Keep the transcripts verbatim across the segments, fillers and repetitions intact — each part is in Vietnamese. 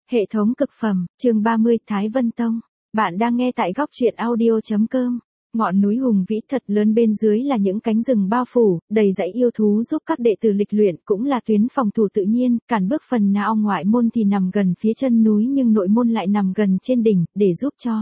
Hệ thống cực phẩm, chương ba mươi, Thái Vân Tông. Bạn đang nghe tại góc truyện audio.com. Ngọn núi hùng vĩ thật lớn bên dưới là những cánh rừng bao phủ, đầy dãy yêu thú giúp các đệ tử lịch luyện, cũng là tuyến phòng thủ tự nhiên, cản bước phần nào ngoại môn thì nằm gần phía chân núi nhưng nội môn lại nằm gần trên đỉnh, để giúp cho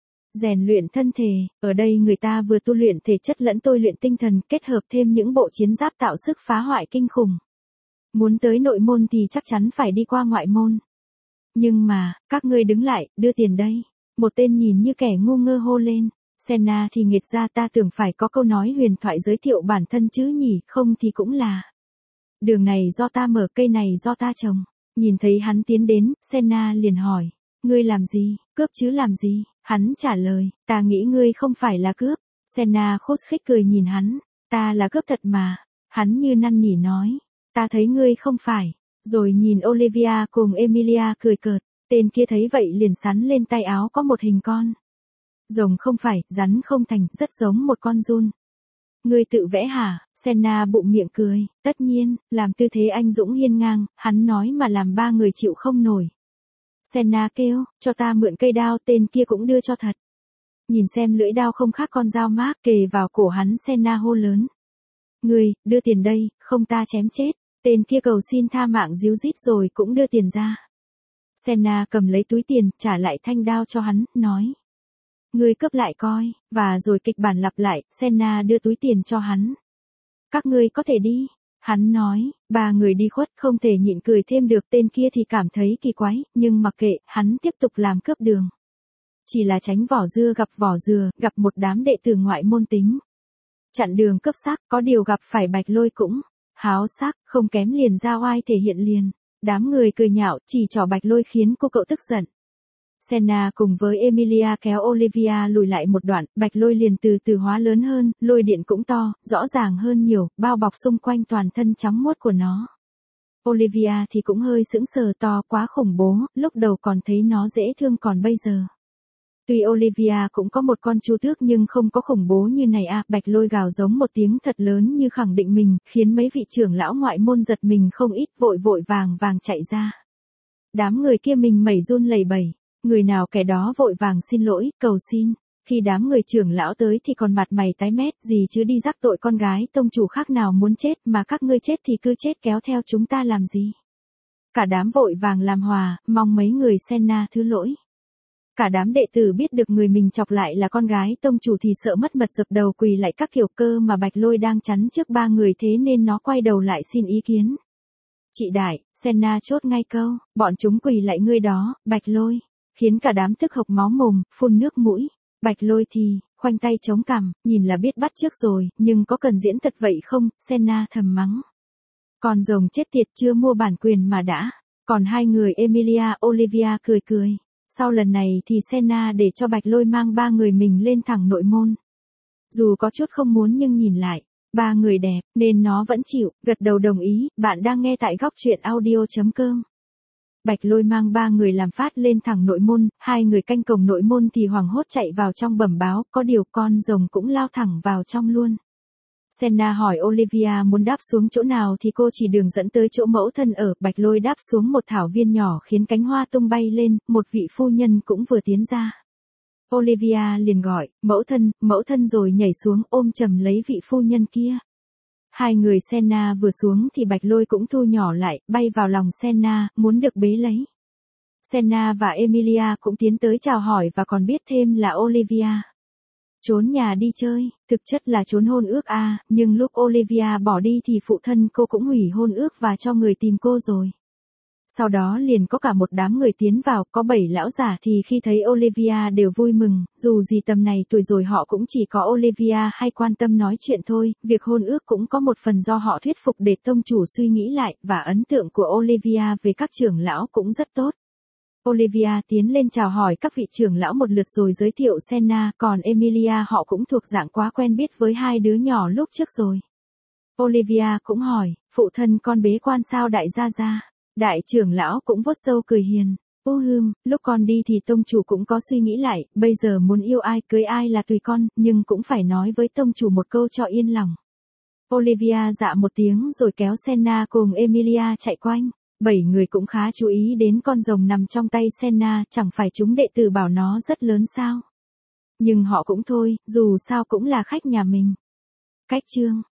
rèn luyện thân thể. Ở đây người ta vừa tu luyện thể chất lẫn tôi luyện tinh thần, kết hợp thêm những bộ chiến giáp tạo sức phá hoại kinh khủng. Muốn tới nội môn thì chắc chắn phải đi qua ngoại môn. Nhưng mà, các ngươi đứng lại, đưa tiền đây. Một tên nhìn như kẻ ngu ngơ hô lên. Senna thì nghiệt ra, ta tưởng phải có câu nói huyền thoại giới thiệu bản thân chứ nhỉ, không thì cũng là. Đường này do ta mở, cây này do ta trồng. Nhìn thấy hắn tiến đến, Senna liền hỏi. Ngươi làm gì, cướp chứ làm gì? Hắn trả lời, ta nghĩ ngươi không phải là cướp. Senna khốt khích cười nhìn hắn. Ta là cướp thật mà. Hắn như năn nỉ nói. Ta thấy ngươi không phải. Rồi nhìn Olivia cùng Emilia cười cợt. Tên kia thấy vậy liền sắn lên tay áo có một hình con rồng, không phải, rắn không thành, rất giống một con giun. Ngươi tự vẽ hả? Senna bụng miệng cười. Tất nhiên, làm tư thế anh dũng hiên ngang, hắn nói mà làm ba người chịu không nổi. Senna kêu, cho ta mượn cây đao, tên kia cũng đưa cho thật. Nhìn xem lưỡi đao không khác con dao mác kề vào cổ hắn, Senna hô lớn. Ngươi, đưa tiền đây, không ta chém chết. Tên kia cầu xin tha mạng díu dít rồi cũng đưa tiền ra. Senna cầm lấy túi tiền, trả lại thanh đao cho hắn, nói. Ngươi cướp lại coi, và rồi kịch bản lặp lại, Senna đưa túi tiền cho hắn. Các ngươi có thể đi. Hắn nói, ba người đi khuất không thể nhịn cười thêm được, tên kia thì cảm thấy kỳ quái, nhưng mặc kệ, hắn tiếp tục làm cướp đường. Chỉ là tránh vỏ dưa gặp vỏ dừa, gặp một đám đệ tử ngoại môn tính. Chặn đường cướp xác, có điều gặp phải Bạch Lôi cũng háo sắc, không kém liền ra oai thể hiện liền. Đám người cười nhạo, chỉ trỏ Bạch Lôi khiến cô cậu tức giận. Senna cùng với Emilia kéo Olivia lùi lại một đoạn, Bạch Lôi liền từ từ hóa lớn hơn, lôi điện cũng to, rõ ràng hơn nhiều, bao bọc xung quanh toàn thân trắng muốt của nó. Olivia thì cũng hơi sững sờ, to quá khủng bố, lúc đầu còn thấy nó dễ thương còn bây giờ. Tuy Olivia cũng có một con chu tước nhưng không có khủng bố như này à, Bạch Lôi gào giống một tiếng thật lớn như khẳng định mình, khiến mấy vị trưởng lão ngoại môn giật mình không ít, vội vội vàng vàng chạy ra. Đám người kia mình mẩy run lẩy bẩy, người nào kẻ đó vội vàng xin lỗi, cầu xin. Khi đám người trưởng lão tới thì còn mặt mày tái mét, gì chứ đi rắc tội con gái tông chủ khác nào muốn chết, mà các ngươi chết thì cứ chết kéo theo chúng ta làm gì. Cả đám vội vàng làm hòa, mong mấy người Senna thứ lỗi. Cả đám đệ tử biết được người mình chọc lại là con gái tông chủ thì sợ mất mật, dập đầu quỳ lại các kiểu, cơ mà Bạch Lôi đang chắn trước ba người thế nên nó quay đầu lại xin ý kiến. Chị đại, Senna chốt ngay câu, bọn chúng quỳ lại ngươi đó, Bạch Lôi, khiến cả đám tức hộc máu mồm, phun nước mũi. Bạch Lôi thì, khoanh tay chống cằm, nhìn là biết bắt trước rồi, nhưng có cần diễn thật vậy không, Senna thầm mắng. Còn rồng chết tiệt, chưa mua bản quyền mà đã. Còn hai người Emilia, Olivia cười cười. Sau lần này thì Senna để cho Bạch Lôi mang ba người mình lên thẳng nội môn. Dù có chút không muốn nhưng nhìn lại, ba người đẹp, nên nó vẫn chịu, gật đầu đồng ý. Bạn đang nghe tại góc truyện audio.com. Bạch Lôi mang ba người làm phát lên thẳng nội môn, hai người canh cổng nội môn thì hoảng hốt chạy vào trong bẩm báo, có điều con rồng cũng lao thẳng vào trong luôn. Senna hỏi Olivia muốn đáp xuống chỗ nào thì cô chỉ đường dẫn tới chỗ mẫu thân ở. Bạch Lôi đáp xuống một thảo viên nhỏ khiến cánh hoa tung bay lên, một vị phu nhân cũng vừa tiến ra. Olivia liền gọi, mẫu thân, mẫu thân, rồi nhảy xuống ôm chầm lấy vị phu nhân kia. Hai người Senna vừa xuống thì Bạch Lôi cũng thu nhỏ lại, bay vào lòng Senna, muốn được bế lấy. Senna và Emilia cũng tiến tới chào hỏi và còn biết thêm là Olivia trốn nhà đi chơi, thực chất là trốn hôn ước à, nhưng lúc Olivia bỏ đi thì phụ thân cô cũng hủy hôn ước và cho người tìm cô rồi. Sau đó liền có cả một đám người tiến vào, có bảy lão giả thì khi thấy Olivia đều vui mừng, dù gì tầm này tuổi rồi họ cũng chỉ có Olivia hay quan tâm nói chuyện thôi, việc hôn ước cũng có một phần do họ thuyết phục để tông chủ suy nghĩ lại, và ấn tượng của Olivia về các trưởng lão cũng rất tốt. Olivia tiến lên chào hỏi các vị trưởng lão một lượt rồi giới thiệu Senna, còn Emilia họ cũng thuộc dạng quá quen biết với hai đứa nhỏ lúc trước rồi. Olivia cũng hỏi, phụ thân con bế quan sao đại gia gia? Đại trưởng lão cũng vuốt râu cười hiền. Ô hưm, lúc con đi thì tông chủ cũng có suy nghĩ lại, bây giờ muốn yêu ai cưới ai là tùy con, nhưng cũng phải nói với tông chủ một câu cho yên lòng. Olivia dạ một tiếng rồi kéo Senna cùng Emilia chạy quanh. Bảy người cũng khá chú ý đến con rồng nằm trong tay Senna, chẳng phải chúng đệ tử bảo nó rất lớn sao. Nhưng họ cũng thôi, dù sao cũng là khách nhà mình. Cách chương